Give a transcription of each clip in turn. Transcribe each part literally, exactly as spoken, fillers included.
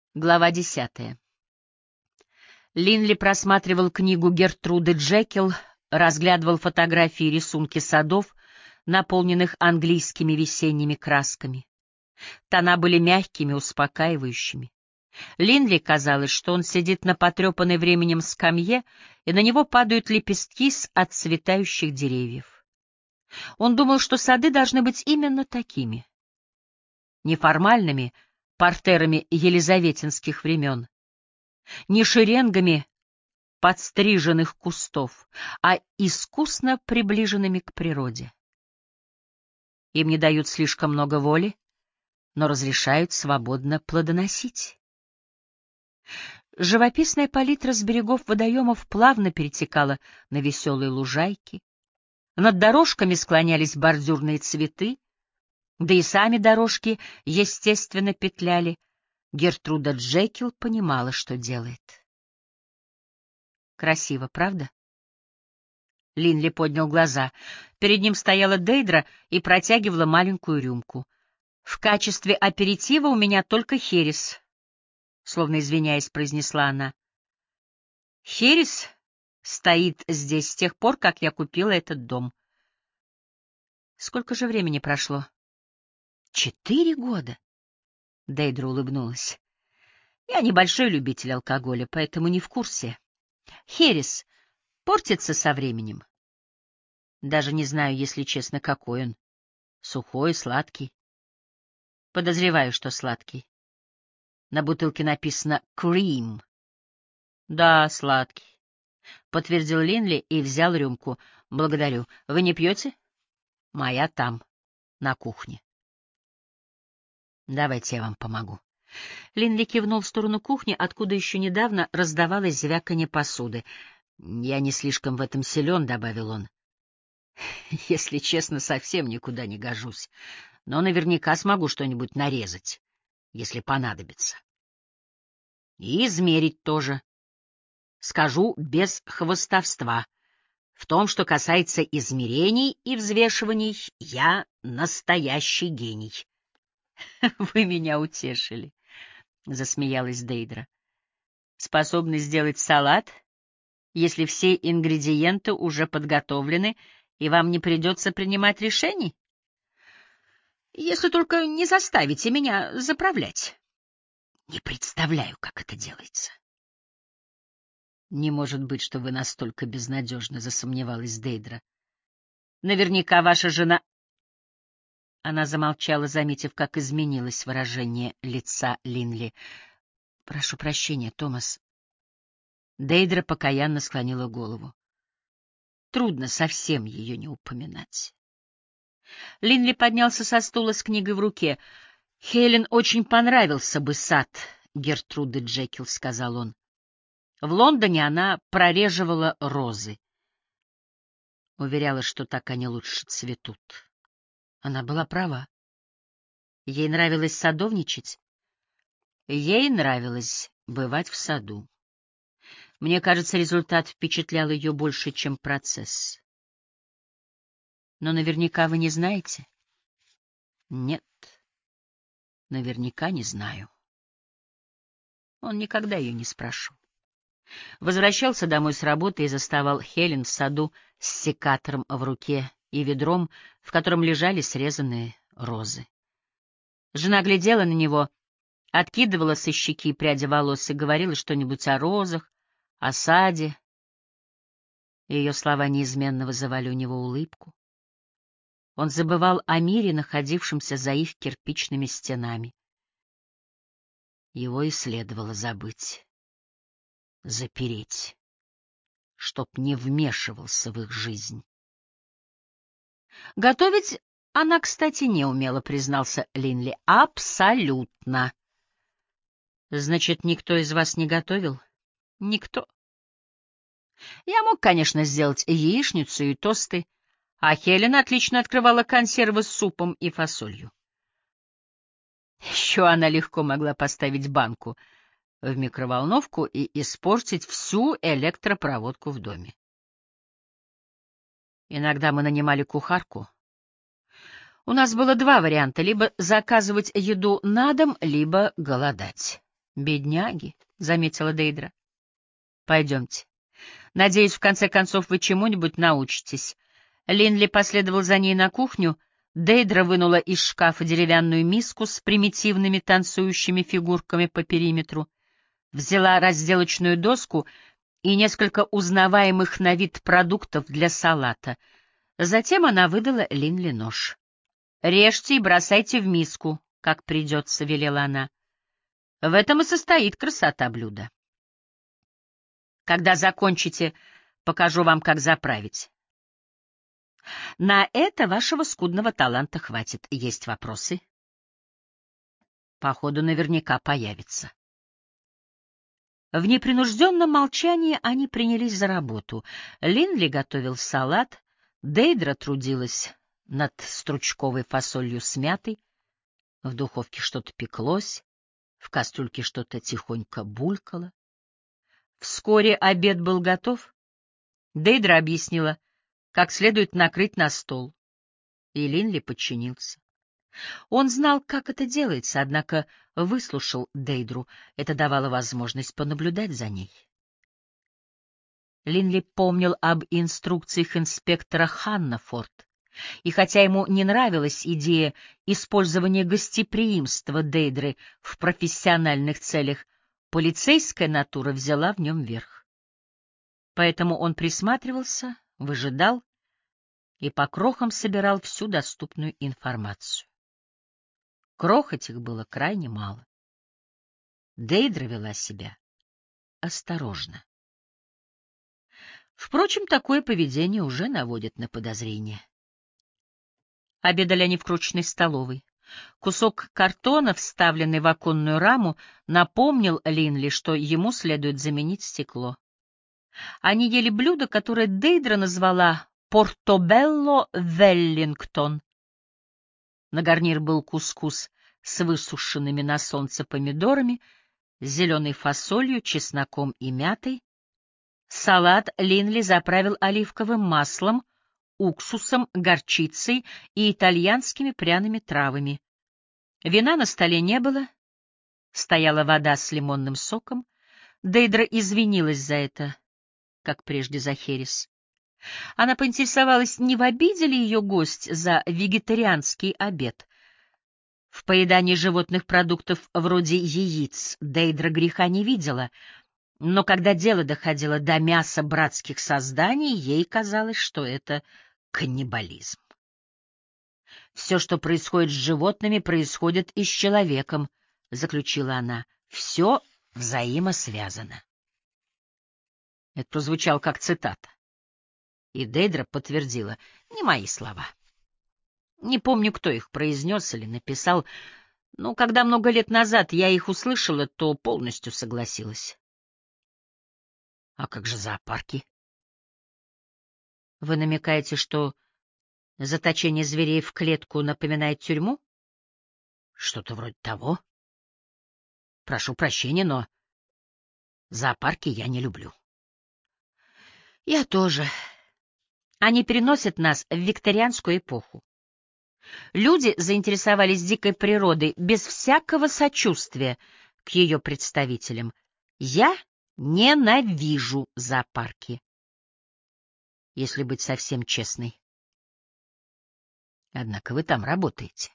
Глава десятая. Линли просматривал книгу Гертруды Джекил, разглядывал фотографии и рисунки садов, наполненных английскими весенними красками. Тона были мягкими, успокаивающими. Линли казалось, что он сидит на потрепанной временем скамье, и на него падают лепестки с отцветающих деревьев. Он думал, что сады должны быть именно такими. Неформальными, партерами елизаветинских времен, не шеренгами подстриженных кустов, а искусно приближенными к природе. Им не дают слишком много воли, но разрешают свободно плодоносить. Живописная палитра с берегов водоемов плавно перетекала на веселые лужайки. Над дорожками склонялись бордюрные цветы, да и сами дорожки естественно петляли. Гертруда Джекил понимала, что делает. Красиво, правда? Линли поднял глаза. Перед ним стояла Дейдра и протягивала маленькую рюмку. «В качестве аперитива у меня только херес», — словно извиняясь, произнесла она. «Херес стоит здесь с тех пор, как я купила этот дом». «Сколько же времени прошло?» «Четыре года», — Дейдра улыбнулась. «Я небольшой любитель алкоголя, поэтому не в курсе. Херес портится со временем. Даже не знаю, если честно, какой он. Сухой, сладкий. Подозреваю, что сладкий. На бутылке написано «Cream». Да, сладкий, — подтвердил Линли и взял рюмку. Благодарю. Вы не пьете? Моя там, на кухне. Давайте я вам помогу. Линли кивнул в сторону кухни, откуда еще недавно раздавалось звяканье посуды. Я не слишком в этом силен, — добавил он. Если честно, совсем никуда не гожусь, но наверняка смогу что-нибудь нарезать, если понадобится. И измерить тоже. Скажу без хвастовства. В том, что касается измерений и взвешиваний, я настоящий гений. — Вы меня утешили, — засмеялась Дейдра. — Способны сделать салат, если все ингредиенты уже подготовлены, и вам не придется принимать решений? Если только не заставите меня заправлять. Не представляю, как это делается. Не может быть, что вы настолько безнадежно, — засомневалась Дейдра. Наверняка ваша жена... Она замолчала, заметив, как изменилось выражение лица Линли. — Прошу прощения, Томас. Дейдра покаянно склонила голову. Трудно совсем ее не упоминать. Линли поднялся со стула с книгой в руке. — Хелен очень понравился бы сад Гертруды Джекил, — сказал он. В Лондоне она прореживала розы. Уверяла, что так они лучше цветут. Она была права. Ей нравилось садовничать. Ей нравилось бывать в саду. Мне кажется, результат впечатлял ее больше, чем процесс. Но наверняка вы не знаете? Нет, наверняка не знаю. Он никогда ее не спрашивал. Возвращался домой с работы и заставал Хелен в саду с секатором в руке и ведром, в котором лежали срезанные розы. Жена глядела на него, откидывала со щеки пряди волос и говорила что-нибудь о розах, о саде. Ее слова неизменно вызывали у него улыбку. Он забывал о мире, находившемся за их кирпичными стенами. Его и следовало забыть, запереть, чтоб не вмешивался в их жизнь. Готовить она, кстати, не умела, признался Линли. Абсолютно. Значит, никто из вас не готовил? Никто. Я мог, конечно, сделать яичницу и тосты, а Хелен отлично открывала консервы с супом и фасолью. Еще она легко могла поставить банку в микроволновку и испортить всю электропроводку в доме. Иногда мы нанимали кухарку. У нас было два варианта — либо заказывать еду на дом, либо голодать. Бедняги, — заметила Дейдра. Пойдемте. Надеюсь, в конце концов вы чему-нибудь научитесь. Линли последовал за ней на кухню. Дейдра вынула из шкафа деревянную миску с примитивными танцующими фигурками по периметру, взяла разделочную доску и несколько узнаваемых на вид продуктов для салата. Затем она выдала Линли нож. «Режьте и бросайте в миску, как придется», — велела она. «В этом и состоит красота блюда. Когда закончите, покажу вам, как заправить. На это вашего скудного таланта хватит. Есть вопросы?» Походу, наверняка появится. В непринужденном молчании они принялись за работу. Линли готовил салат, Дейдра трудилась над стручковой фасолью с мятой, в духовке что-то пеклось, в кастрюльке что-то тихонько булькало. Вскоре обед был готов. Дейдра объяснила, как следует накрыть на стол, и Линли подчинился. Он знал, как это делается, однако выслушал Дейдру. Это давало возможность понаблюдать за ней. Линли помнил об инструкциях инспектора Ханнафорд, и хотя ему не нравилась идея использования гостеприимства Дейдры в профессиональных целях, полицейская натура взяла в нем верх. Поэтому он присматривался, выжидал и по крохам собирал всю доступную информацию. Крох этих было крайне мало. Дейдра вела себя осторожно. Впрочем, такое поведение уже наводит на подозрение. Обедали они в крошечной столовой. Кусок картона, вставленный в оконную раму, напомнил Линли, что ему следует заменить стекло. Они ели блюдо, которое Дейдра назвала «Портобелло Веллингтон». На гарнир был кускус с высушенными на солнце помидорами, зеленой фасолью, чесноком и мятой. Салат Линли заправил оливковым маслом, уксусом, горчицей и итальянскими пряными травами. Вина на столе не было, стояла вода с лимонным соком. Дейдра извинилась за это, как прежде за херес. Она поинтересовалась, не в обиде ли ее гость за вегетарианский обед. В поедании животных продуктов вроде яиц Дейдра греха не видела, но когда дело доходило до мяса братских созданий, ей казалось, что это каннибализм. «Все, что происходит с животными, происходит и с человеком», — заключила она. «Все взаимосвязано». Это прозвучало как цитата. И Дейдра подтвердила: «Не мои слова. Не помню, кто их произнес или написал, но когда много лет назад я их услышала, то полностью согласилась». «А как же зоопарки?» «Вы намекаете, что заточение зверей в клетку напоминает тюрьму?» «Что-то вроде того. Прошу прощения, но зоопарки я не люблю». «Я тоже. Они переносят нас в викторианскую эпоху. Люди заинтересовались дикой природой без всякого сочувствия к ее представителям. Я ненавижу зоопарки, если быть совсем честной». «Однако вы там работаете».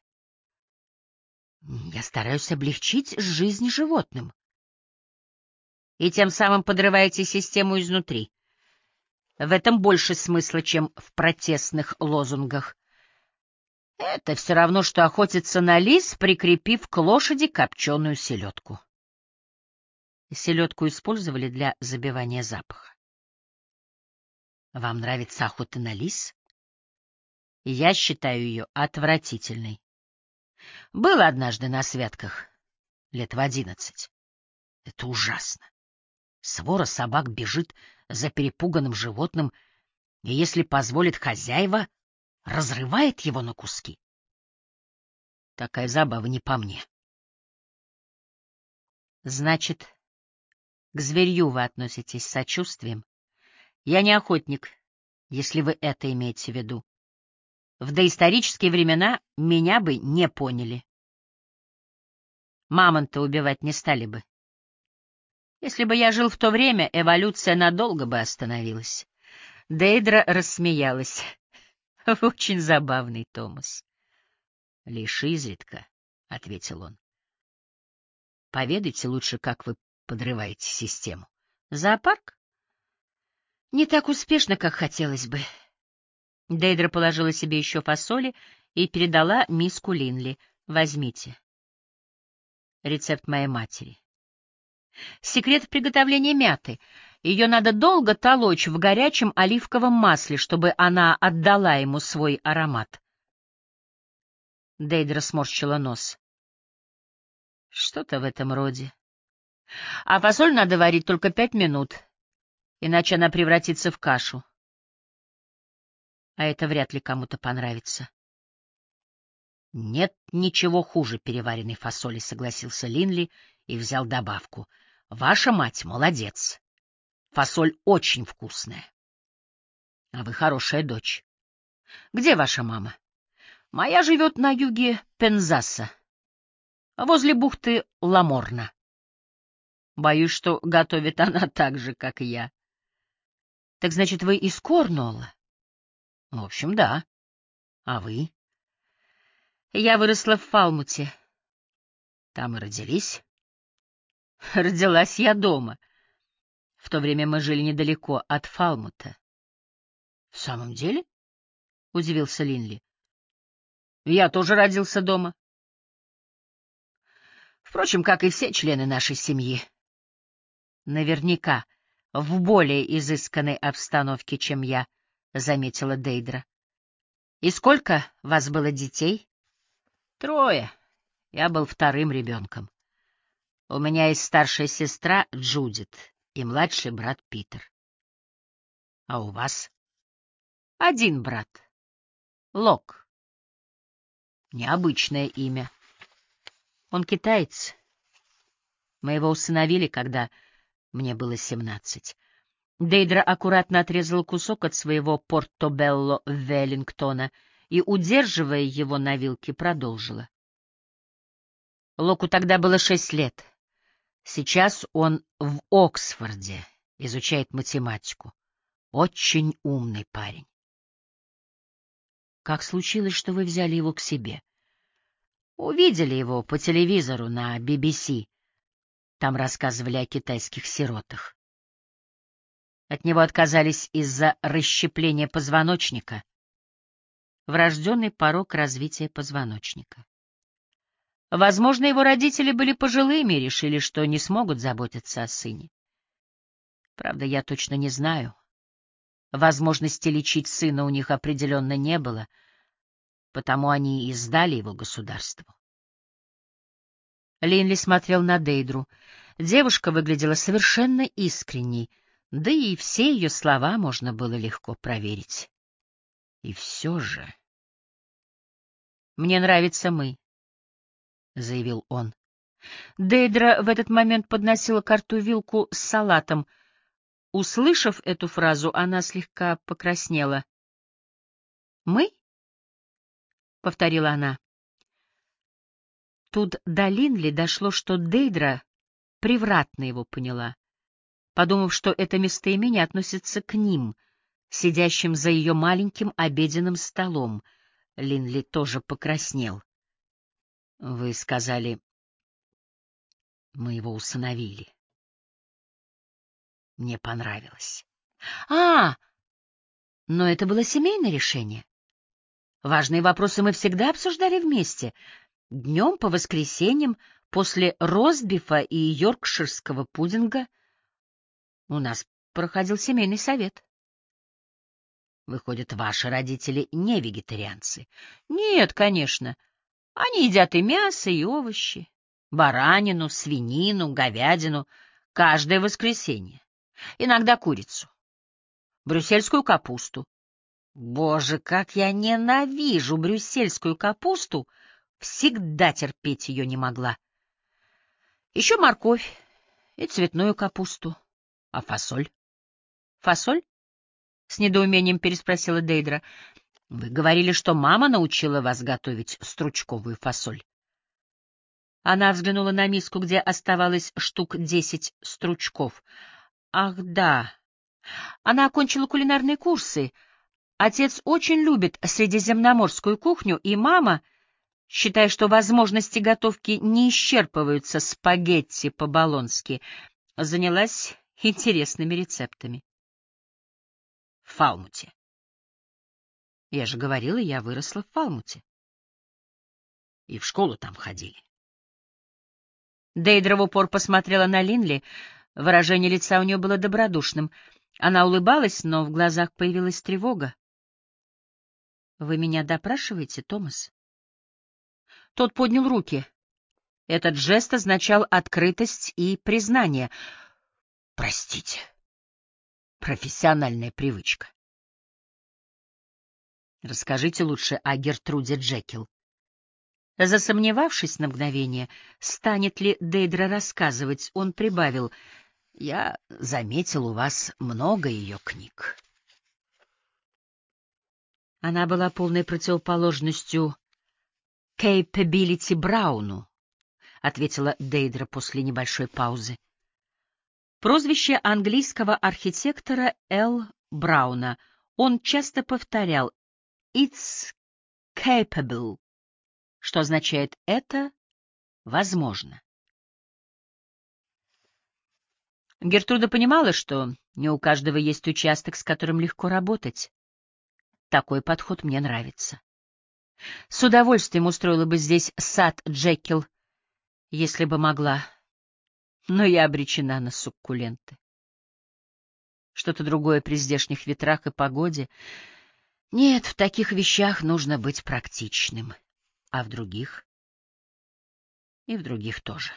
«Я стараюсь облегчить жизнь животным». «И тем самым подрываете систему изнутри. В этом больше смысла, чем в протестных лозунгах. Это все равно, что охотиться на лис, прикрепив к лошади копченую селедку». Селедку использовали для забивания запаха. Вам нравится охота на лис? Я считаю ее отвратительной. Было однажды на святках, лет в одиннадцать. Это ужасно. Свора собак бежит за перепуганным животным, и, если позволит хозяева, разрывает его на куски. Такая забава не по мне. Значит, к зверью вы относитесь с сочувствием? Я не охотник, если вы это имеете в виду. В доисторические времена меня бы не поняли. Мамонта убивать не стали бы, Если бы я жил в то время, эволюция надолго бы остановилась. Дейдра рассмеялась. — Вы очень забавный, Томас. — Лишь изредка, — ответил он. — Поведайте лучше, как вы подрываете систему. — Зоопарк? — Не так успешно, как хотелось бы. Дейдра положила себе еще фасоли и передала миску Линли. — Возьмите. Рецепт моей матери. Секрет приготовления мяты. Ее надо долго толочь в горячем оливковом масле, чтобы она отдала ему свой аромат. Дейдра сморщила нос. Что-то в этом роде. А фасоль надо варить только пять минут, иначе она превратится в кашу. А это вряд ли кому-то понравится. Нет ничего хуже переваренной фасоли, согласился Линли и взял добавку. Ваша мать молодец. Фасоль очень вкусная. А вы хорошая дочь. Где ваша мама? Моя живет на юге Пензаса, возле бухты Ламорна. Боюсь, что готовит она так же, как и я. Так значит, вы из Корнуолла? В общем, да. А вы? Я выросла в Фалмуте. Там и родились? Родилась я дома. В то время мы жили недалеко от Фалмута. В самом деле? Удивился Линли. Я тоже родился дома. Впрочем, как и все члены нашей семьи. Наверняка в более изысканной обстановке, чем я, — заметила Дейдра. — И сколько вас было детей? — Трое. Я был вторым ребенком. У меня есть старшая сестра Джудит и младший брат Питер. — А у вас? — Один брат. Лок. Необычное имя. Он китаец. Мы его усыновили, когда мне было семнадцать. Дейдра аккуратно отрезала кусок от своего портобелло Веллингтона и, удерживая его на вилке, продолжила. Локу тогда было шесть лет. Сейчас он в Оксфорде изучает математику. Очень умный парень. Как случилось, что вы взяли его к себе? Увидели его по телевизору на би би си. Там рассказывали о китайских сиротах. От него отказались из-за расщепления позвоночника. Врожденный порок развития позвоночника. Возможно, его родители были пожилыми и решили, что не смогут заботиться о сыне. Правда, я точно не знаю. Возможности лечить сына у них определенно не было, потому они и сдали его государству. Линли смотрел на Дейдру. Девушка выглядела совершенно искренней, да и все ее слова можно было легко проверить. И все же... «Мне нравится мы», — заявил он. Дейдра в этот момент подносила к рту вилку с салатом. Услышав эту фразу, она слегка покраснела. «Мы?» — повторила она. Тут до Линли дошло, что Дейдра превратно его поняла, подумав, что это местоимение относится к ним, сидящим за ее маленьким обеденным столом. Линли тоже покраснел. — Вы сказали, мы его усыновили. Мне понравилось. — А, но это было семейное решение. Важные вопросы мы всегда обсуждали вместе. Днем по воскресеньям, после ростбифа и йоркширского пудинга, у нас проходил семейный совет. Выходят, ваши родители не вегетарианцы? Нет, конечно. Они едят и мясо, и овощи, баранину, свинину, говядину каждое воскресенье. Иногда курицу, брюссельскую капусту. Боже, как я ненавижу брюссельскую капусту! Всегда терпеть ее не могла. Еще морковь и цветную капусту. А фасоль? Фасоль? С недоумением переспросила Дейдра. Вы говорили, что мама научила вас готовить стручковую фасоль. Она взглянула на миску, где оставалось штук десять стручков. Ах, да. Она окончила кулинарные курсы. Отец очень любит средиземноморскую кухню, и мама, считая, что возможности готовки не исчерпываются спагетти по-болонски, занялась интересными рецептами. В Фалмуте. Я же говорила, я выросла в Фалмуте. И в школу там ходили. Дейдра в упор посмотрела на Линли. Выражение лица у нее было добродушным. Она улыбалась, но в глазах появилась тревога. — Вы меня допрашиваете, Томас? Тот поднял руки. Этот жест означал открытость и признание. — Простите. Профессиональная привычка. Расскажите лучше о Гертруде Джекил. Засомневавшись на мгновение, станет ли Дейдра рассказывать, он прибавил: «Я заметил у вас много ее книг». Она была полной противоположностью Кейпабилити Брауну, — ответила Дейдра после небольшой паузы. Прозвище английского архитектора Л. Брауна он часто повторял «It's capable», что означает «это возможно». Гертруда понимала, что не у каждого есть участок, с которым легко работать. Такой подход мне нравится. С удовольствием устроила бы здесь сад Джекил, если бы могла, но я обречена на суккуленты. Что-то другое при здешних ветрах и погоде. Нет, в таких вещах нужно быть практичным, а в других и в других тоже.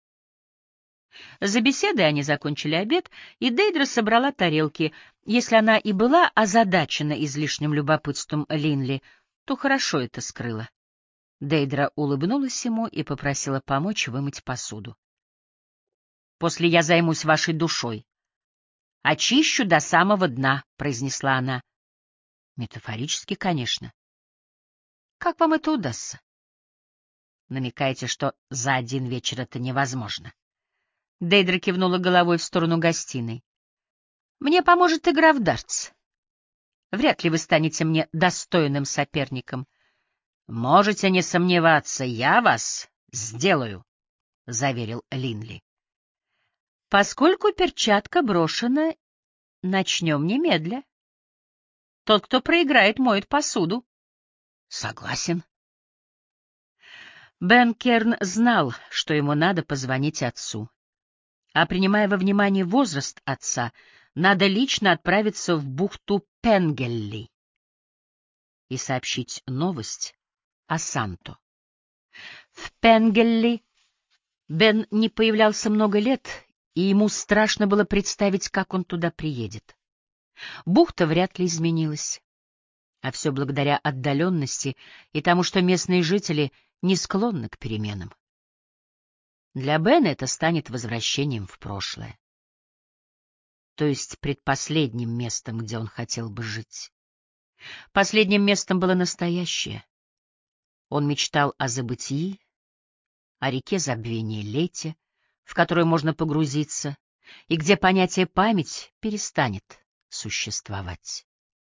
За беседой они закончили обед, и Дейдра собрала тарелки. Если она и была озадачена излишним любопытством Линли, то хорошо это скрыла. Дейдра улыбнулась ему и попросила помочь вымыть посуду. — После я займусь вашей душой. — Очищу до самого дна, — произнесла она. — Метафорически, конечно. — Как вам это удастся? — Намекаете, что за один вечер это невозможно. Дейдра кивнула головой в сторону гостиной. — Мне поможет игра в дартс. Вряд ли вы станете мне достойным соперником. — Можете не сомневаться, я вас сделаю, — заверил Линли. — Поскольку перчатка брошена, начнем немедля. Тот, кто проиграет, моет посуду. — Согласен. Бен Керн знал, что ему надо позвонить отцу. А принимая во внимание возраст отца, надо лично отправиться в бухту Пенгелли и сообщить новость о Санто. В Пенгелли Бен не появлялся много лет, и ему страшно было представить, как он туда приедет. Бухта вряд ли изменилась, а все благодаря отдаленности и тому, что местные жители не склонны к переменам. Для Бена это станет возвращением в прошлое, то есть предпоследним местом, где он хотел бы жить. Последним местом было настоящее. Он мечтал о забытии, о реке забвения Лете, в которую можно погрузиться, и где понятие «память» перестанет существовать.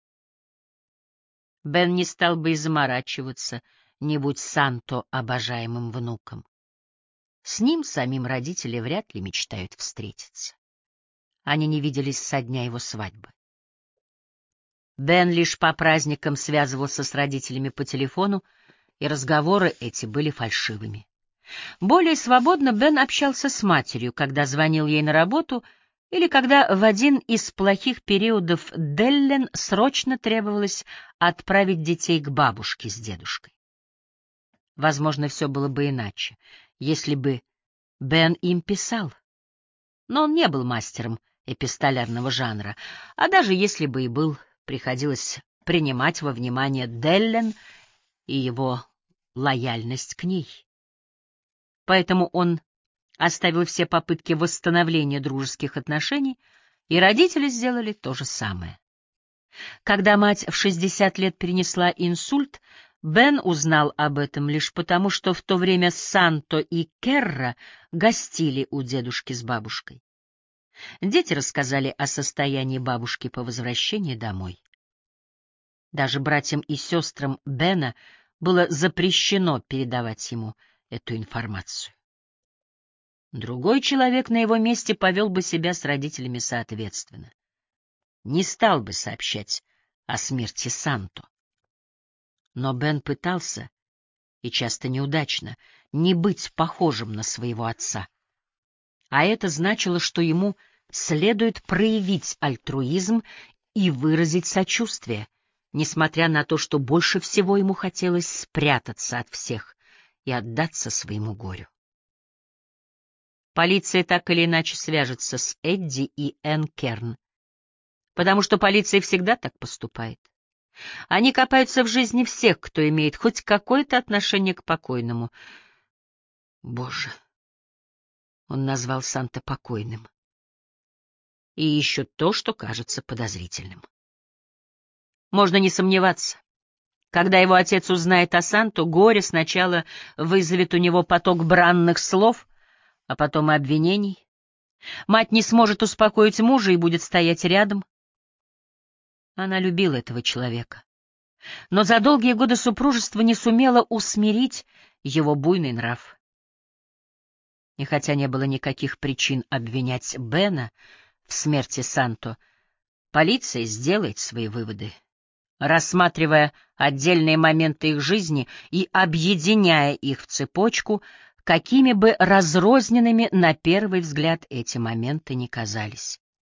Бен не стал бы и заморачиваться, не будь Санто обожаемым внуком. С ним самим родители вряд ли мечтают встретиться. Они не виделись со дня его свадьбы. Бен лишь по праздникам связывался с родителями по телефону, и разговоры эти были фальшивыми. Более свободно Бен общался с матерью, когда звонил ей на работу или когда в один из плохих периодов Деллен срочно требовалось отправить детей к бабушке с дедушкой. Возможно, все было бы иначе, если бы Бен им писал. Но он не был мастером эпистолярного жанра, а даже если бы и был, приходилось принимать во внимание Деллен и его лояльность к ней. Поэтому он оставил все попытки восстановления дружеских отношений, и родители сделали то же самое. Когда мать в шестьдесят лет перенесла инсульт, Бен узнал об этом лишь потому, что в то время Санто и Керра гостили у дедушки с бабушкой. Дети рассказали о состоянии бабушки по возвращении домой. Даже братьям и сестрам Бена было запрещено передавать ему эту информацию. Другой человек на его месте повел бы себя с родителями соответственно. Не стал бы сообщать о смерти Санто. Но Бен пытался, и часто неудачно, не быть похожим на своего отца. А это значило, что ему следует проявить альтруизм и выразить сочувствие, несмотря на то, что больше всего ему хотелось спрятаться от всех и отдаться своему горю. Полиция так или иначе свяжется с Эдди и Энн Керн, потому что полиция всегда так поступает. Они копаются в жизни всех, кто имеет хоть какое-то отношение к покойному. Боже, он назвал Санта покойным. И еще то, что кажется подозрительным. Можно не сомневаться. Когда его отец узнает о Санту, горе сначала вызовет у него поток бранных слов, а потом и обвинений. Мать не сможет успокоить мужа и будет стоять рядом. Она любила этого человека, но за долгие годы супружества не сумела усмирить его буйный нрав. И хотя не было никаких причин обвинять Бена в смерти Санто, полиция сделает свои выводы, рассматривая отдельные моменты их жизни и объединяя их в цепочку, какими бы разрозненными на первый взгляд эти моменты ни казались.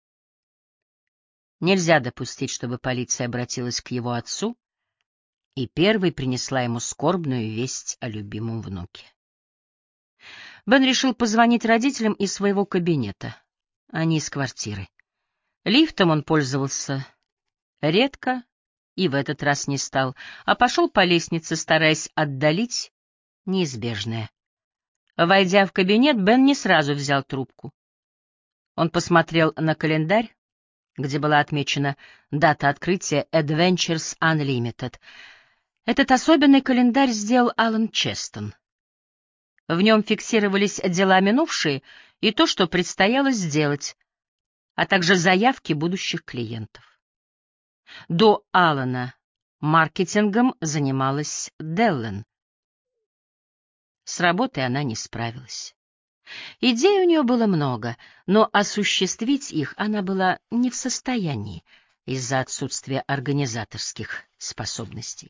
Нельзя допустить, чтобы полиция обратилась к его отцу и первой принесла ему скорбную весть о любимом внуке. Бен решил позвонить родителям из своего кабинета, а не из квартиры. Лифтом он пользовался редко и в этот раз не стал, а пошел по лестнице, стараясь отдалить неизбежное. Войдя в кабинет, Бен не сразу взял трубку. Он посмотрел на календарь, где была отмечена дата открытия Adventures Unlimited. Этот особенный календарь сделал Алан Честон. В нем фиксировались дела минувшие и то, что предстояло сделать, а также заявки будущих клиентов. До Алана маркетингом занималась Деллен. С работой она не справилась. Идей у нее было много, но осуществить их она была не в состоянии из-за отсутствия организаторских способностей.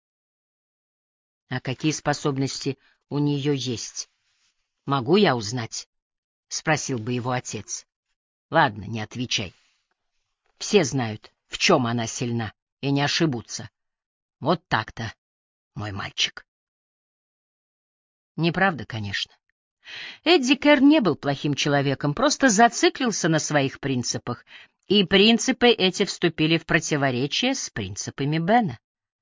А какие способности у нее есть? Могу я узнать? — спросил бы его отец. Ладно, не отвечай. Все знают, в чем она сильна, и не ошибутся. Вот так-то, мой мальчик. Неправда, конечно. Эдди Керр не был плохим человеком, просто зациклился на своих принципах, и принципы эти вступили в противоречие с принципами Бена.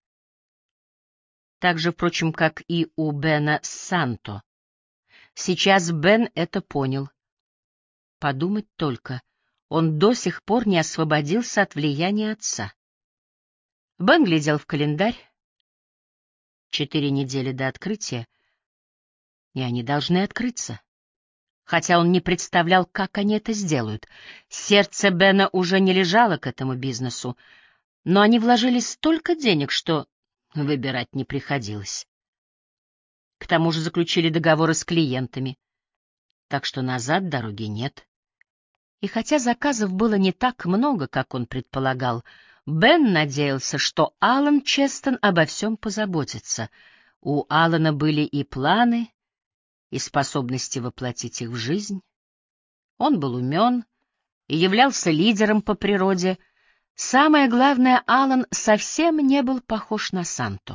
Так же, впрочем, как и у Бена с Санто. Сейчас Бен это понял. Подумать только, он до сих пор не освободился от влияния отца. Бен глядел в календарь. Четыре недели до открытия, и они должны открыться. Хотя он не представлял, как они это сделают. Сердце Бена уже не лежало к этому бизнесу, но они вложили столько денег, что выбирать не приходилось. К тому же заключили договоры с клиентами, так что назад дороги нет. И хотя заказов было не так много, как он предполагал, Бен надеялся, что Алан Честон обо всем позаботится. У Алана были и планы, и способности воплотить их в жизнь. Он был умен и являлся лидером по природе. Самое главное, Алан совсем не был похож на Санто.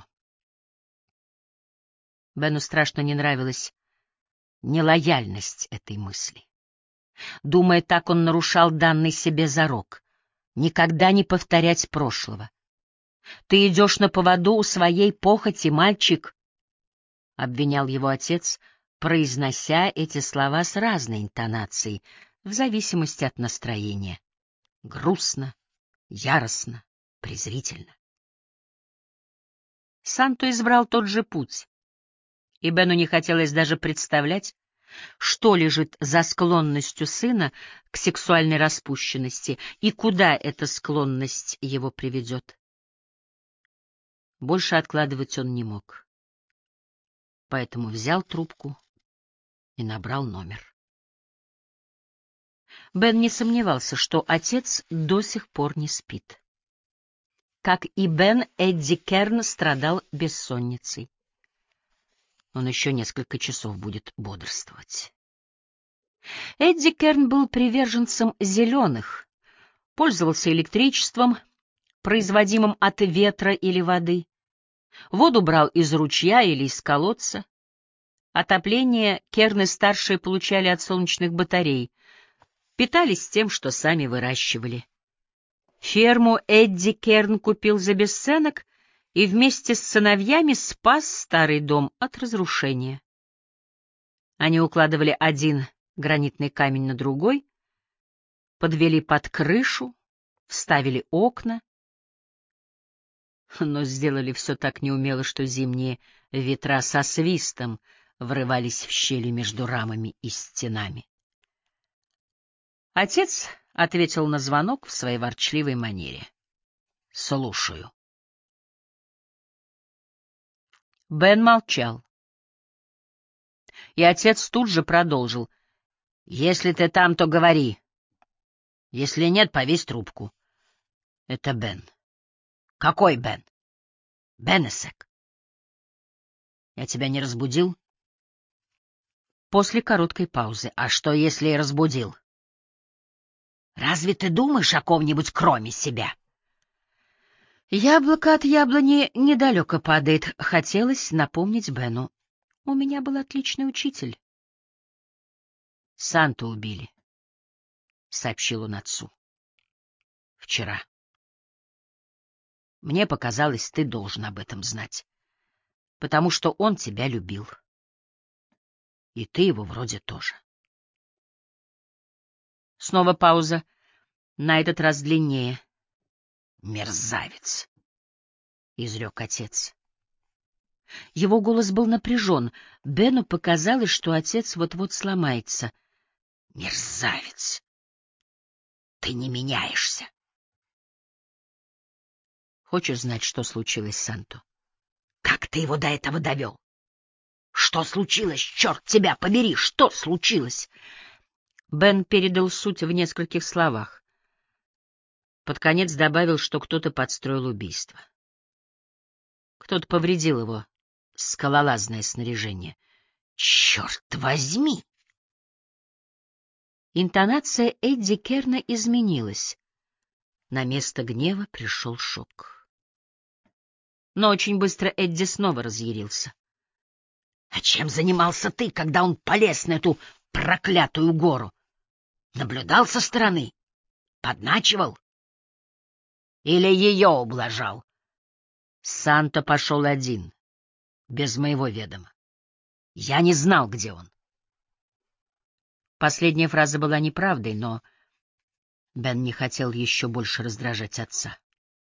Бену страшно не нравилась нелояльность этой мысли. Думая так, он нарушал данный себе зарок — никогда не повторять прошлого. «Ты идешь на поводу у своей похоти, мальчик», — обвинял его отец, произнося эти слова с разной интонацией, в зависимости от настроения. Грустно, яростно, презрительно. Санто избрал тот же путь, и Бену не хотелось даже представлять, что лежит за склонностью сына к сексуальной распущенности и куда эта склонность его приведет. Больше откладывать он не мог, поэтому взял трубку и набрал номер. Бен не сомневался, что отец до сих пор не спит. Как и Бен, Эдди Керн страдал бессонницей. Он еще несколько часов будет бодрствовать. Эдди Керн был приверженцем зеленых, пользовался электричеством, производимым от ветра или воды, воду брал из ручья или из колодца. Отопление Керны-старшие получали от солнечных батарей, питались тем, что сами выращивали. Ферму Эдди Керн купил за бесценок и вместе с сыновьями спас старый дом от разрушения. Они укладывали один гранитный камень на другой, подвели под крышу, вставили окна, но сделали все так неумело, что зимние ветра со свистом врывались в щели между рамами и стенами. Отец ответил на звонок в своей ворчливой манере. — Слушаю. Бен молчал. И отец тут же продолжил. — Если ты там, то говори. Если нет, повесь трубку. — Это Бен. — Какой Бен? — Бенесек. — Я тебя не разбудил? После короткой паузы. — А что, если и разбудил? — Разве ты думаешь о ком-нибудь кроме себя? Яблоко от яблони недалеко падает. Хотелось напомнить Бену. У меня был отличный учитель. — Санту убили, — сообщил он отцу. — Вчера. Мне показалось, ты должен об этом знать, потому что он тебя любил. И ты его вроде тоже. Снова пауза, на этот раз длиннее. — Мерзавец! — изрек отец. Его голос был напряжен. Бену показалось, что отец вот-вот сломается. — Мерзавец! Ты не меняешься! Хочешь знать, что случилось с Санто? Как ты его до этого довел? Что случилось, черт тебя побери, что случилось? Бен передал суть в нескольких словах. Под конец добавил, что кто-то подстроил убийство. Кто-то повредил его скалолазное снаряжение. Черт возьми! Интонация Эдди Керна изменилась. На место гнева пришел шок. Но очень быстро Эдди снова разъярился. — А чем занимался ты, когда он полез на эту проклятую гору? Наблюдал со стороны? Подначивал? Или ее ублажал? Санто пошел один, без моего ведома. Я не знал, где он. Последняя фраза была неправдой, но Бен не хотел еще больше раздражать отца.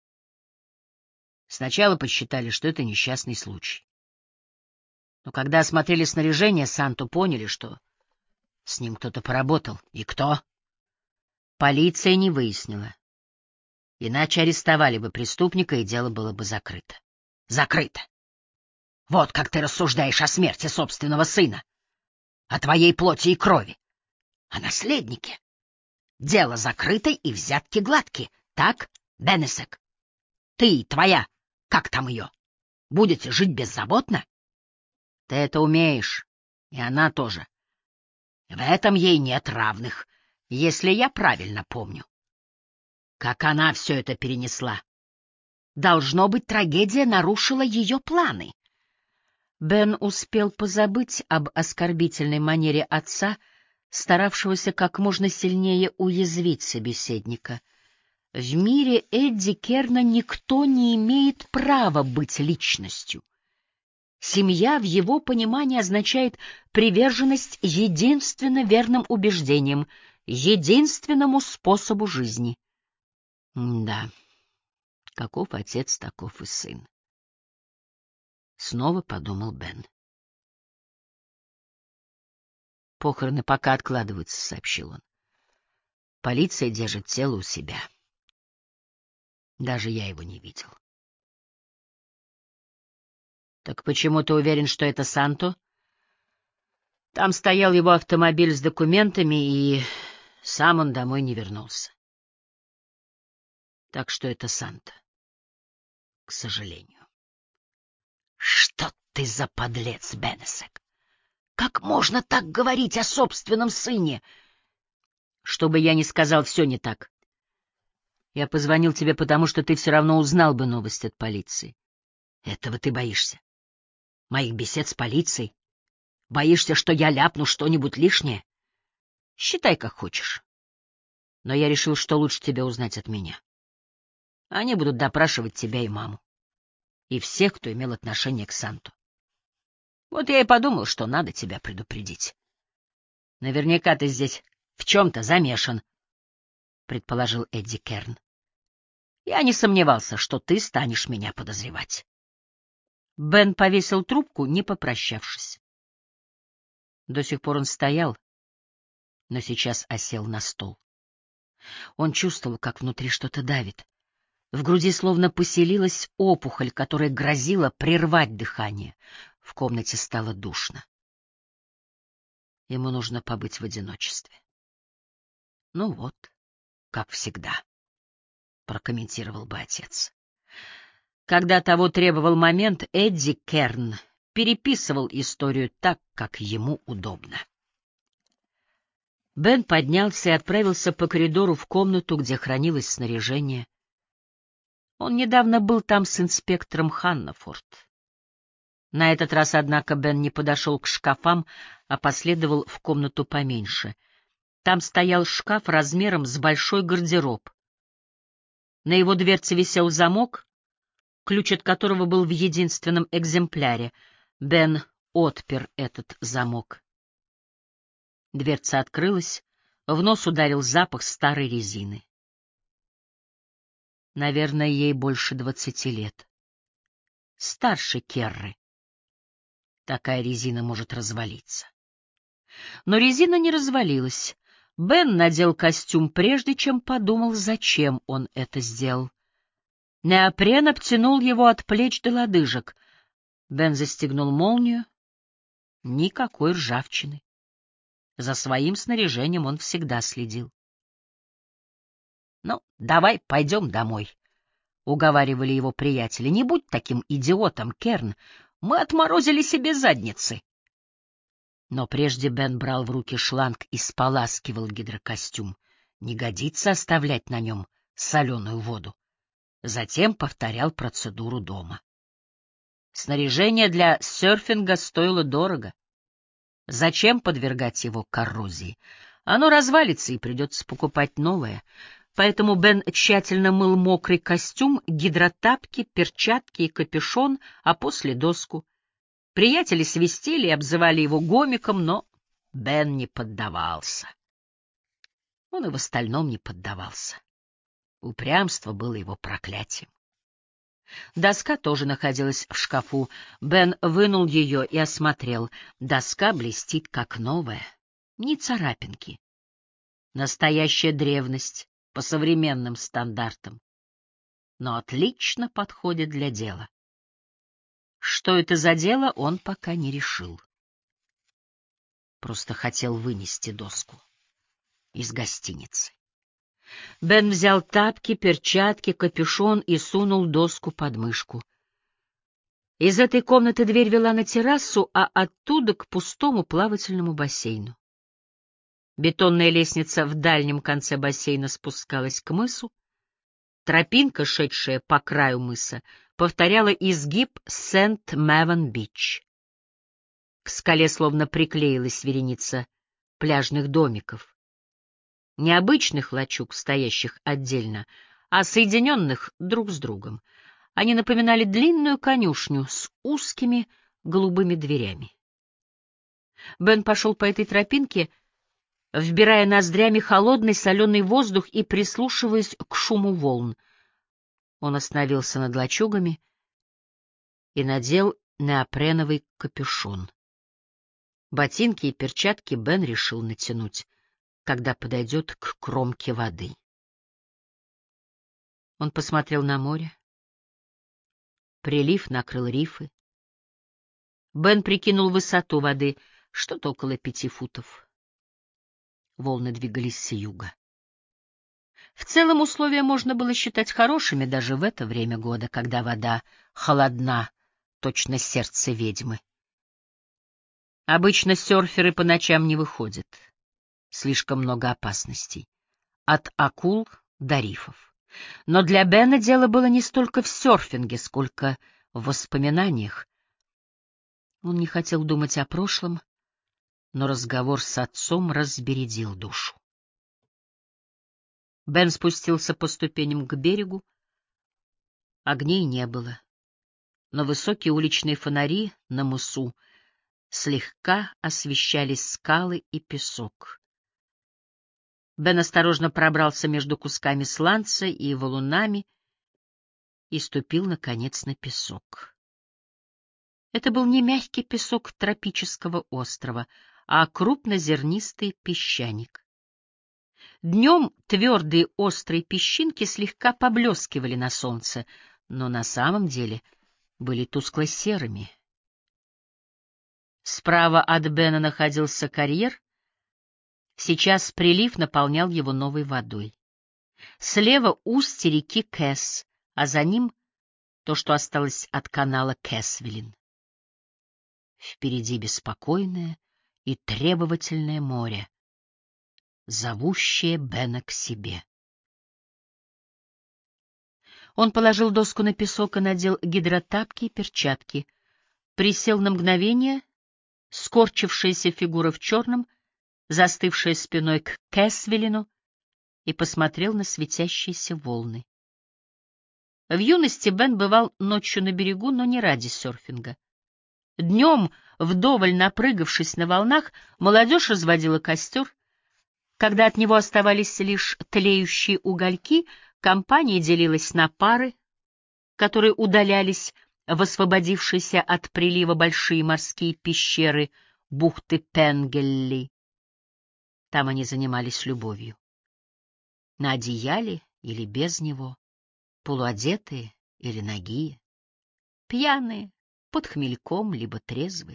Сначала посчитали, что это несчастный случай. Но когда осмотрели снаряжение, Санту поняли, что с ним кто-то поработал. И кто? Полиция не выяснила. Иначе арестовали бы преступника, и дело было бы закрыто. Закрыто! Вот как ты рассуждаешь о смерти собственного сына, о твоей плоти и крови, о наследнике. Дело закрыто и взятки гладкие. Так, Бенесек? Ты и твоя, как там ее, будете жить беззаботно? Ты это умеешь, и она тоже. В этом ей нет равных, если я правильно помню. Как она все это перенесла? Должно быть, трагедия нарушила ее планы. Бен успел позабыть об оскорбительной манере отца, старавшегося как можно сильнее уязвить собеседника. В мире Эдди Керна никто не имеет права быть личностью. Семья в его понимании означает приверженность единственно верным убеждениям, единственному способу жизни. Да, каков отец, таков и сын. снова подумал Бен. Похороны пока откладываются, сообщил он. Полиция держит тело у себя. Даже я его не видел. Так почему ты уверен, что это Санто? Там стоял его автомобиль с документами, и сам он домой не вернулся. Так что это Санто, к сожалению. Что ты за подлец, Бенесек? Как можно так говорить о собственном сыне? Чтобы я не сказал, все не так. Я позвонил тебе, потому что ты все равно узнал бы новость от полиции. Этого ты боишься? Моих бесед с полицией? Боишься, что я ляпну что-нибудь лишнее? Считай, как хочешь. Но я решил, что лучше тебе узнать от меня. Они будут допрашивать тебя и маму. И всех, кто имел отношение к Санту. Вот я и подумал, что надо тебя предупредить. Наверняка ты здесь в чем-то замешан, — предположил Эдди Керн. Я не сомневался, что ты станешь меня подозревать. Бен повесил трубку, не попрощавшись. До сих пор он стоял, но сейчас осел на стол. Он чувствовал, как внутри что-то давит. В груди словно поселилась опухоль, которая грозила прервать дыхание. В комнате стало душно. Ему нужно побыть в одиночестве. Ну вот, как всегда, прокомментировал бы отец. Когда того требовал момент, Эдди Керн переписывал историю так, как ему удобно. Бен поднялся и отправился по коридору в комнату, где хранилось снаряжение. Он недавно был там с инспектором Ханнафорд. На этот раз, однако, Бен не подошел к шкафам, а последовал в комнату поменьше. Там стоял шкаф размером с большой гардероб. На его дверце висел замок, ключ от которого был в единственном экземпляре. Бен отпер этот замок. Дверца открылась, в нос ударил запах старой резины. Наверное, ей больше двадцати лет. Старше Керры. Такая резина может развалиться. Но резина не развалилась. Бен надел костюм, прежде чем подумал, зачем он это сделал. Неопрен обтянул его от плеч до лодыжек. Бен застегнул молнию. Никакой ржавчины. За своим снаряжением он всегда следил. — Ну, давай пойдем домой, — уговаривали его приятели. — Не будь таким идиотом, Керн. Мы отморозили себе задницы. Но прежде Бен брал в руки шланг и споласкивал гидрокостюм. Не годится оставлять на нем соленую воду. Затем повторял процедуру дома. Снаряжение для серфинга стоило дорого. Зачем подвергать его коррозии? Оно развалится, и придется покупать новое. Поэтому Бен тщательно мыл мокрый костюм, гидротапки, перчатки и капюшон, а после доску. Приятели свистели и обзывали его гомиком, но Бен не поддавался. Он и в остальном не поддавался. Упрямство было его проклятием. Доска тоже находилась в шкафу. Бен вынул ее и осмотрел. Доска блестит, как новая. Ни царапинки. Настоящая древность по современным стандартам. Но отлично подходит для дела. Что это за дело, он пока не решил. Просто хотел вынести доску из гостиницы. Бен взял тапки, перчатки, капюшон и сунул доску под мышку. Из этой комнаты дверь вела на террасу, а оттуда к пустому плавательному бассейну. Бетонная лестница в дальнем конце бассейна спускалась к мысу. Тропинка, шедшая по краю мыса, повторяла изгиб Сент-Мэвон-Бич. К скале словно приклеилась вереница пляжных домиков. Необычных лачуг, стоящих отдельно, а соединенных друг с другом. Они напоминали длинную конюшню с узкими голубыми дверями. Бен пошел по этой тропинке, вбирая ноздрями холодный соленый воздух и прислушиваясь к шуму волн. Он остановился над лачугами и надел неопреновый капюшон. Ботинки и перчатки Бен решил натянуть, когда подойдет к кромке воды. Он посмотрел на море. Прилив накрыл рифы. Бен прикинул высоту воды, что-то около пяти футов. Волны двигались с юга. В целом условия можно было считать хорошими даже в это время года, когда вода холодна, точно сердце ведьмы. Обычно серферы по ночам не выходят. Слишком много опасностей. От акул до рифов. Но для Бена дело было не столько в серфинге, сколько в воспоминаниях. Он не хотел думать о прошлом, но разговор с отцом разбередил душу. Бен спустился по ступеням к берегу. Огней не было, но высокие уличные фонари на мысу слегка освещали скалы и песок. Бен осторожно пробрался между кусками сланца и валунами и ступил, наконец, на песок. Это был не мягкий песок тропического острова, а крупнозернистый песчаник. Днем твердые острые песчинки слегка поблескивали на солнце, но на самом деле были тускло-серыми. Справа от Бена находился карьер. Сейчас прилив наполнял его новой водой. Слева устье реки Кэс, а за ним то, что осталось от канала Кэсвиллин. Впереди беспокойное и требовательное море, зовущее Бена к себе. Он положил доску на песок и надел гидротапки и перчатки. Присел на мгновение, скорчившаяся фигура в черном, застывшая спиной к Кэсвиллину, и посмотрел на светящиеся волны. В юности Бен бывал ночью на берегу, но не ради серфинга. Днем, вдоволь напрыгавшись на волнах, молодежь разводила костер. Когда от него оставались лишь тлеющие угольки, компания делилась на пары, которые удалялись в освободившиеся от прилива большие морские пещеры бухты Пенгелли. Там они занимались любовью. На одеяле или без него, полуодетые или нагие, пьяные, под хмельком, либо трезвые.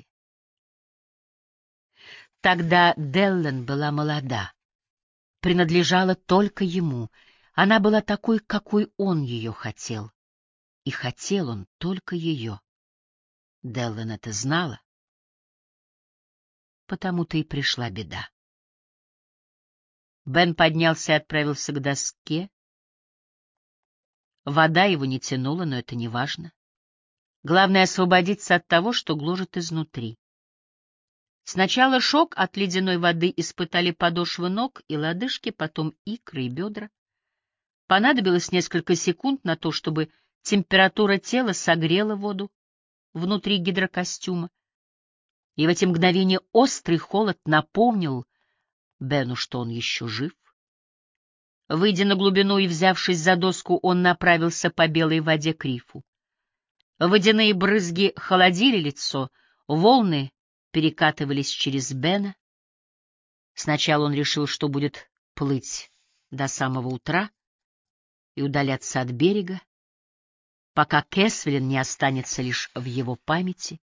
Тогда Деллен была молода, принадлежала только ему. Она была такой, какой он ее хотел, и хотел он только ее. Деллен это знала, потому-то и пришла беда. Бен поднялся и отправился к доске. Вода его не тянула, но это не важно. Главное — освободиться от того, что гложет изнутри. Сначала шок от ледяной воды испытали подошвы ног и лодыжки, потом икры и бедра. Понадобилось несколько секунд на то, чтобы температура тела согрела воду внутри гидрокостюма. И в эти мгновения острый холод напомнил Бену, что он еще жив. Выйдя на глубину и взявшись за доску, он направился по белой воде к рифу. Водяные брызги холодили лицо, волны перекатывались через Бена. Сначала он решил, что будет плыть до самого утра и удаляться от берега, пока Кэсвиллин не останется лишь в его памяти.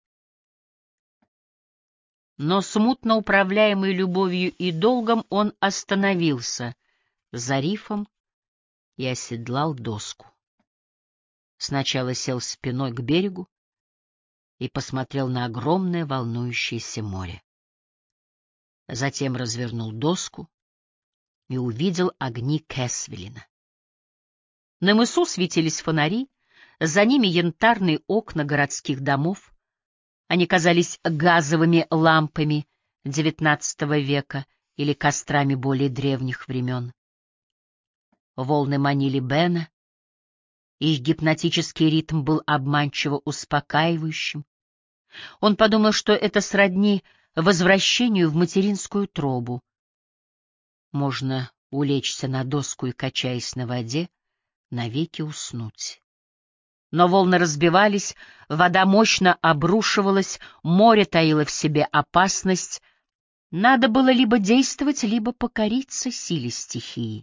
Но смутно управляемый любовью и долгом он остановился за рифом и оседлал доску. Сначала сел спиной к берегу и посмотрел на огромное волнующееся море. Затем развернул доску и увидел огни Кэсвиллина. На мысу светились фонари, за ними янтарные окна городских домов. Они казались газовыми лампами девятнадцатого века или кострами более древних времен. Волны манили Бена, их гипнотический ритм был обманчиво успокаивающим. Он подумал, что это сродни возвращению в материнскую утробу. Можно улечься на доску и, качаясь на воде, навеки уснуть. Но волны разбивались, вода мощно обрушивалась, море таило в себе опасность. Надо было либо действовать, либо покориться силе стихии.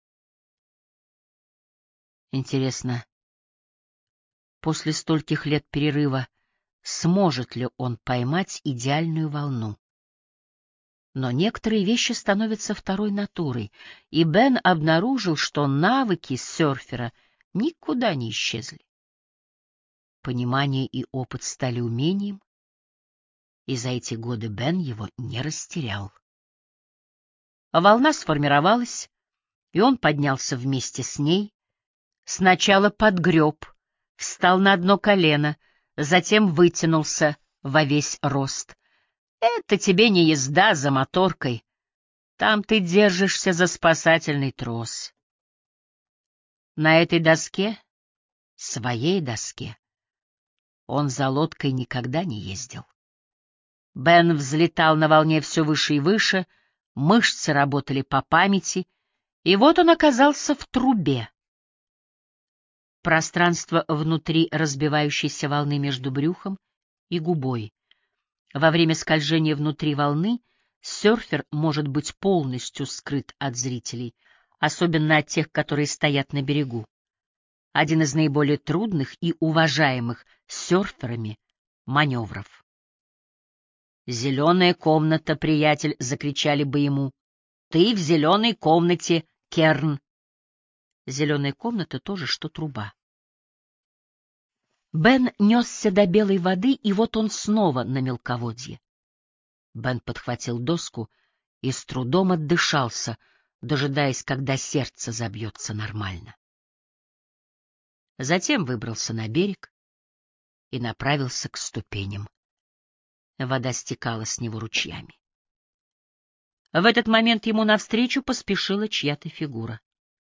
Интересно, после стольких лет перерыва сможет ли он поймать идеальную волну? Но некоторые вещи становятся второй натурой, и Бен обнаружил, что навыки серфера никуда не исчезли. Понимание и опыт стали умением, и за эти годы Бен его не растерял. Волна сформировалась, и он поднялся вместе с ней. Сначала подгреб, встал на одно колено, затем вытянулся во весь рост. Это тебе не езда за моторкой. Там ты держишься за спасательный трос. На этой доске, своей доске, он за лодкой никогда не ездил. Бен взлетал на волне все выше и выше, мышцы работали по памяти, и вот он оказался в трубе. Пространство внутри разбивающейся волны между брюхом и губой. Во время скольжения внутри волны серфер может быть полностью скрыт от зрителей, особенно от тех, которые стоят на берегу. Один из наиболее трудных и уважаемых серферами маневров. «Зеленая комната, приятель!» — закричали бы ему. «Ты в зеленой комнате, Керн!» Зеленая комната тоже, что труба. Бен несся до белой воды, и вот он снова на мелководье. Бен подхватил доску и с трудом отдышался, дожидаясь, когда сердце забьется нормально. Затем выбрался на берег и направился к ступеням. Вода стекала с него ручьями. В этот момент ему навстречу поспешила чья-то фигура.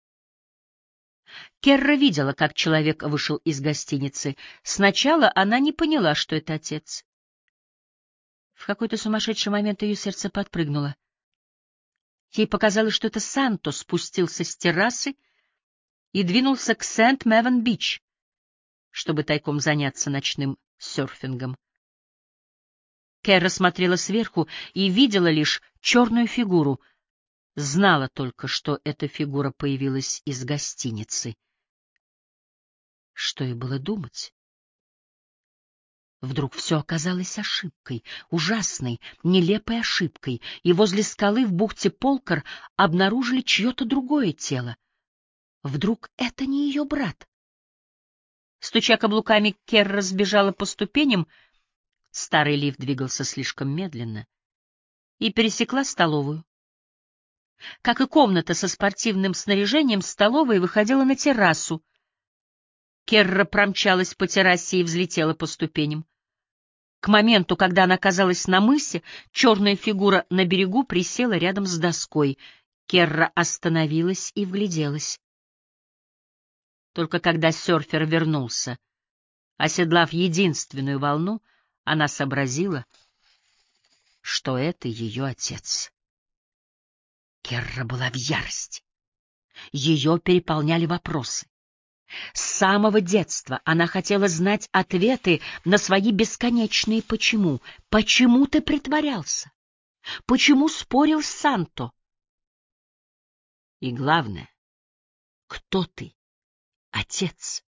Керра видела, как человек вышел из гостиницы. Сначала она не поняла, что это отец. В какой-то сумасшедший момент ее сердце подпрыгнуло. Ей показалось, что это Санто спустился с террасы и двинулся к Сент-Мэвен-Бич, чтобы тайком заняться ночным серфингом. Керра смотрела сверху и видела лишь черную фигуру. Знала только, что эта фигура появилась из гостиницы. Что и было думать? Вдруг все оказалось ошибкой, ужасной, нелепой ошибкой, и возле скалы в бухте Полкар обнаружили чье-то другое тело. Вдруг это не ее брат? Стуча каблуками, Керра сбежала по ступеням, старый лифт двигался слишком медленно, и пересекла столовую. Как и комната со спортивным снаряжением, столовая выходила на террасу. Керра промчалась по террасе и взлетела по ступеням. К моменту, когда она оказалась на мысе, черная фигура на берегу присела рядом с доской. Керра остановилась и вгляделась. Только когда серфер вернулся, оседлав единственную волну, она сообразила, что это ее отец. Керра была в ярости. Ее переполняли вопросы. С самого детства она хотела знать ответы на свои бесконечные «почему». Почему ты притворялся? Почему спорил с Санто? И главное, кто ты, отец?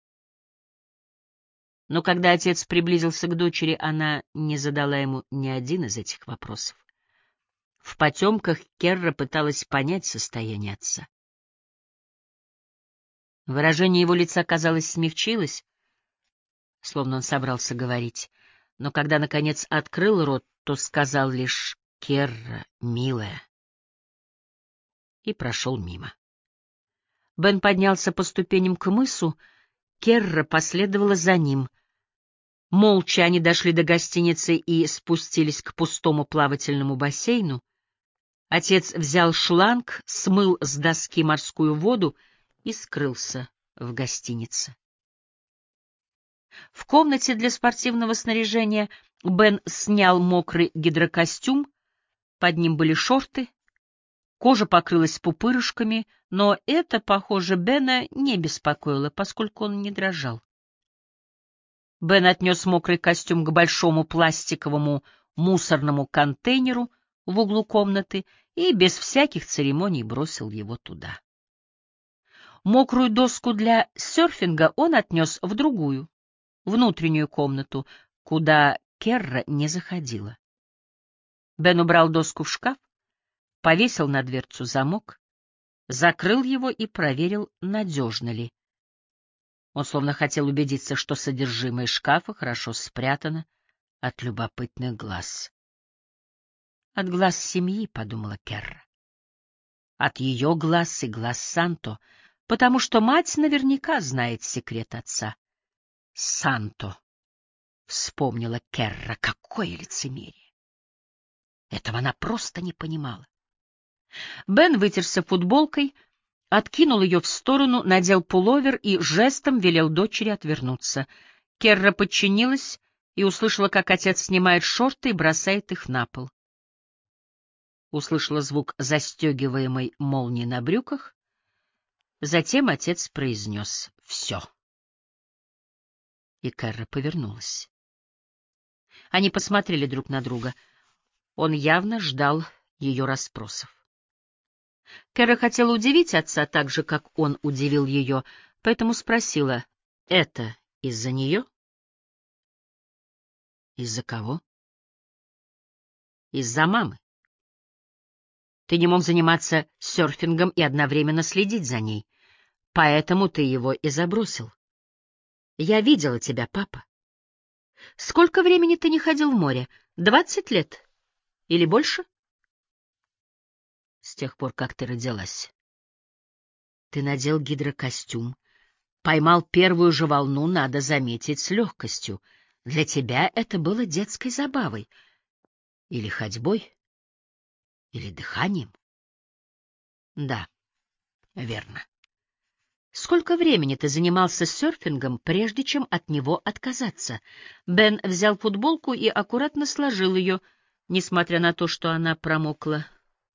Но когда отец приблизился к дочери, она не задала ему ни один из этих вопросов. В потемках Керра пыталась понять состояние отца. Выражение его лица, казалось, смягчилось, словно он собрался говорить, но когда, наконец, открыл рот, то сказал лишь «Керра, милая», и прошел мимо. Бен поднялся по ступеням к мысу, Керра последовала за ним. Молча они дошли до гостиницы и спустились к пустому плавательному бассейну. Отец взял шланг, смыл с доски морскую воду и скрылся в гостинице. В комнате для спортивного снаряжения Бен снял мокрый гидрокостюм, под ним были шорты, кожа покрылась пупырышками, но это, похоже, Бена не беспокоило, поскольку он не дрожал. Бен отнес мокрый костюм к большому пластиковому мусорному контейнеру в углу комнаты и без всяких церемоний бросил его туда. Мокрую доску для серфинга он отнес в другую, внутреннюю комнату, куда Керра не заходила. Бен убрал доску в шкаф, повесил на дверцу замок, закрыл его и проверил, надежно ли. Он словно хотел убедиться, что содержимое шкафа хорошо спрятано от любопытных глаз. «От глаз семьи», — подумала Керра. «От ее глаз и глаз Санто, потому что мать наверняка знает секрет отца». «Санто», — вспомнила Керра, — «какое лицемерие!» Этого она просто не понимала. Бен вытерся футболкой, откинул ее в сторону, надел пуловер и жестом велел дочери отвернуться. Керра подчинилась и услышала, как отец снимает шорты и бросает их на пол. Услышала звук застегиваемой молнии на брюках. Затем отец произнес «Все». И Керра повернулась. Они посмотрели друг на друга. Он явно ждал ее расспросов. Керра хотела удивить отца так же, как он удивил ее, поэтому спросила: «Это из-за нее?» «Из-за кого?» «Из-за мамы. Ты не мог заниматься серфингом и одновременно следить за ней, поэтому ты его и забросил. Я видела тебя, папа. Сколько времени ты не ходил в море? Двадцать лет? Или больше?» «С тех пор, как ты родилась. Ты надел гидрокостюм, поймал первую же волну, надо заметить, с легкостью. Для тебя это было детской забавой. Или ходьбой, или дыханием». «Да, верно. Сколько времени ты занимался серфингом, прежде чем от него отказаться?» Бен взял футболку и аккуратно сложил ее, несмотря на то, что она промокла.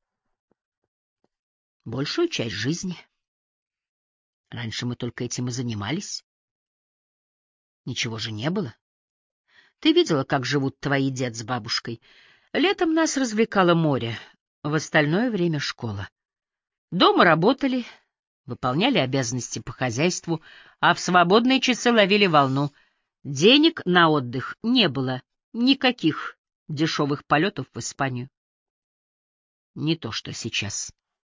«Большую часть жизни. Раньше мы только этим и занимались. Ничего же не было. Ты видела, как живут твои дед с бабушкой? Летом нас развлекало море, в остальное время школа. Дома работали, выполняли обязанности по хозяйству, а в свободные часы ловили волну. Денег на отдых не было, никаких дешевых полетов в Испанию. Не то, что сейчас.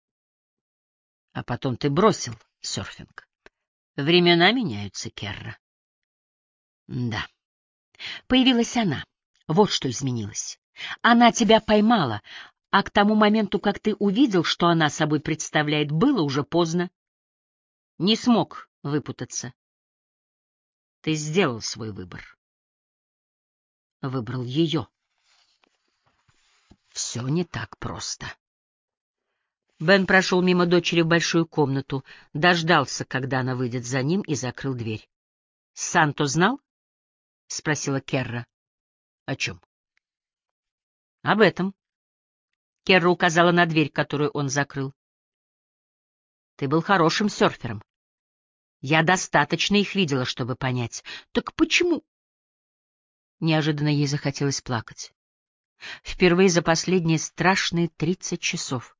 А потом ты бросил серфинг. Времена меняются, Керра. Да. Появилась она. Вот что изменилось. Она тебя поймала, а к тому моменту, как ты увидел, что она собой представляет, было уже поздно. Не смог выпутаться. Ты сделал свой выбор. Выбрал ее. Все не так просто. Бен прошел мимо дочери в большую комнату, дождался, когда она выйдет за ним, и закрыл дверь. — Санто знал? — спросила Керра. — О чем? — Об этом. Керра указала на дверь, которую он закрыл. — Ты был хорошим серфером. Я достаточно их видела, чтобы понять. Так почему? Неожиданно ей захотелось плакать. Впервые за последние страшные тридцать часов.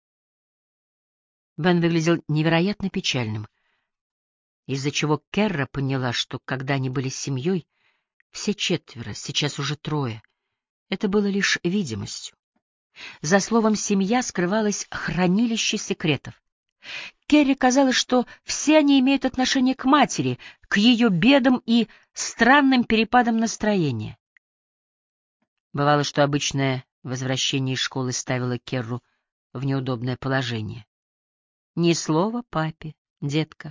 Бен выглядел невероятно печальным, из-за чего Керра поняла, что когда они были семьей, все четверо, сейчас уже трое, это было лишь видимостью. За словом «семья» скрывалось хранилище секретов. Керри казалось, что все они имеют отношение к матери, к ее бедам и странным перепадам настроения. Бывало, что обычное возвращение из школы ставило Керру в неудобное положение. Ни слова папе, детка.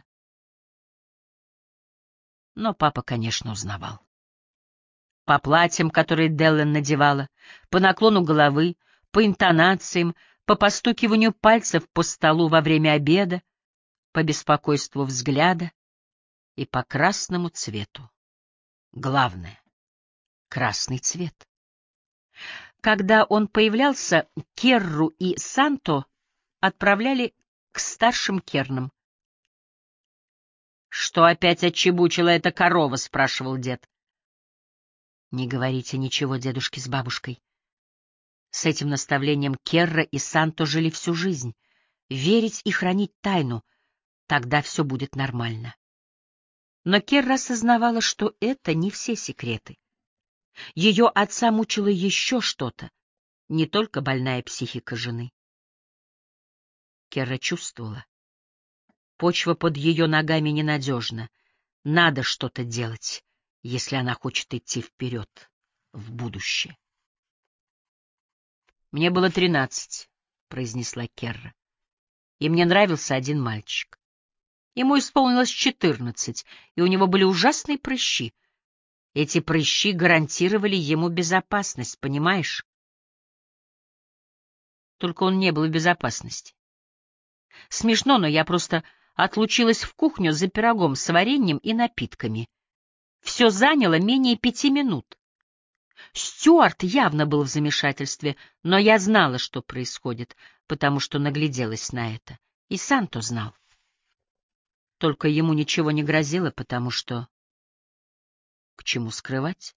Но папа, конечно, узнавал. По платьям, которые Деллен надевала, по наклону головы, по интонациям, по постукиванию пальцев по столу во время обеда, по беспокойству взгляда и по красному цвету. Главное — красный цвет. Когда он появлялся, Керру и Санто отправляли к старшим Кернам. — Что опять отчебучила эта корова? — спрашивал дед. Не говорите ничего дедушке с бабушкой. С этим наставлением Керра и Санто жили всю жизнь. Верить и хранить тайну, тогда все будет нормально. Но Керра осознавала, что это не все секреты. Ее отца мучило еще что-то, не только больная психика жены. Керра чувствовала. Почва под ее ногами ненадежна. Надо что-то делать, если она хочет идти вперед, в будущее. «Мне было тринадцать», — произнесла Керра, — «и мне нравился один мальчик. Ему исполнилось четырнадцать, и у него были ужасные прыщи. Эти прыщи гарантировали ему безопасность, понимаешь? Только он не был в безопасности. Смешно, но я просто отлучилась в кухню за пирогом с вареньем и напитками. Все заняло менее пяти минут. Стюарт явно был в замешательстве, но я знала, что происходит, потому что нагляделась на это. И Санто знал. Только ему ничего не грозило, потому что... К чему скрывать?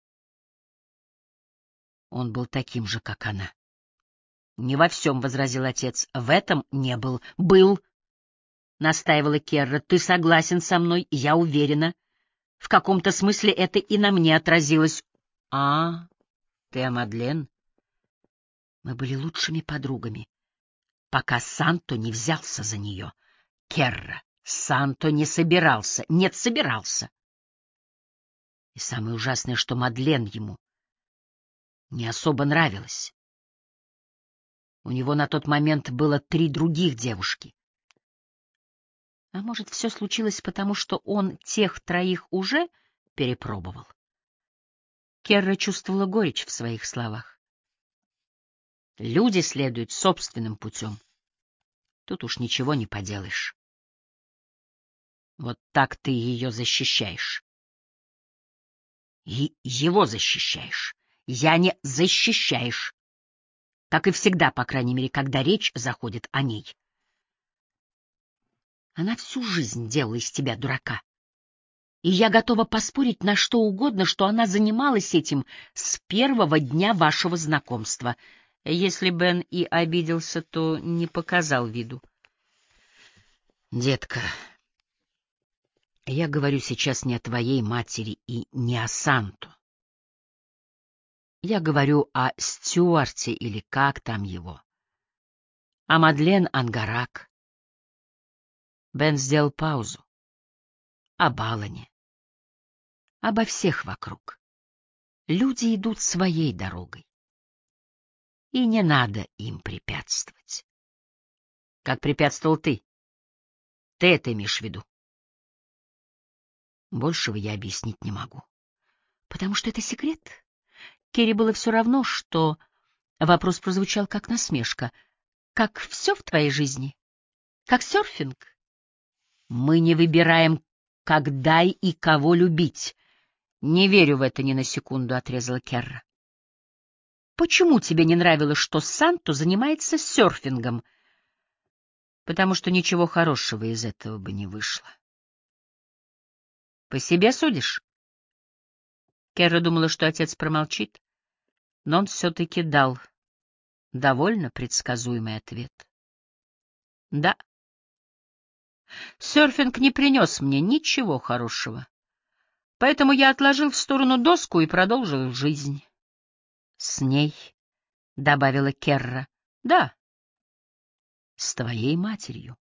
Он был таким же, как она. «Не во всем», — возразил отец, — «в этом не был». «Был», — настаивала Керра, — «ты согласен со мной, я уверена. В каком-то смысле это и на мне отразилось». «А, ты о Мадлен?» Мы были лучшими подругами, пока Санто не взялся за нее. Керра, Санто не собирался, нет, собирался. И самое ужасное, что Мадлен ему не особо нравилась. У него на тот момент было три других девушки. А может, все случилось потому, что он тех троих уже перепробовал? Керра чувствовала горечь в своих словах. Люди следуют собственным путем. Тут уж ничего не поделаешь. Вот так ты ее защищаешь. И его защищаешь. Я не защищаешь. Как и всегда, по крайней мере, когда речь заходит о ней. Она всю жизнь делала из тебя дурака. И я готова поспорить на что угодно, что она занималась этим с первого дня вашего знакомства. Если Бен и обиделся, то не показал виду. Детка, я говорю сейчас не о твоей матери и не о Санто. Я говорю о Стюарте или как там его. О Мадлен Ангарак. Бен сделал паузу. Об Алане. Обо всех вокруг. Люди идут своей дорогой. И не надо им препятствовать. Как препятствовал ты. Ты это имеешь в виду? Большего я объяснить не могу. Потому что это секрет. Керри было все равно, что... Вопрос прозвучал как насмешка. Как все в твоей жизни? Как серфинг? Мы не выбираем, когда и кого любить. Не верю в это ни на секунду, — отрезала Керра. Почему тебе не нравилось, что Санто занимается серфингом? Потому что ничего хорошего из этого бы не вышло. По себе судишь? Керра думала, что отец промолчит, но он все-таки дал довольно предсказуемый ответ. Да. Серфинг не принес мне ничего хорошего, поэтому я отложил в сторону доску и продолжил жизнь. С ней, — добавила Керра, — да, с твоей матерью.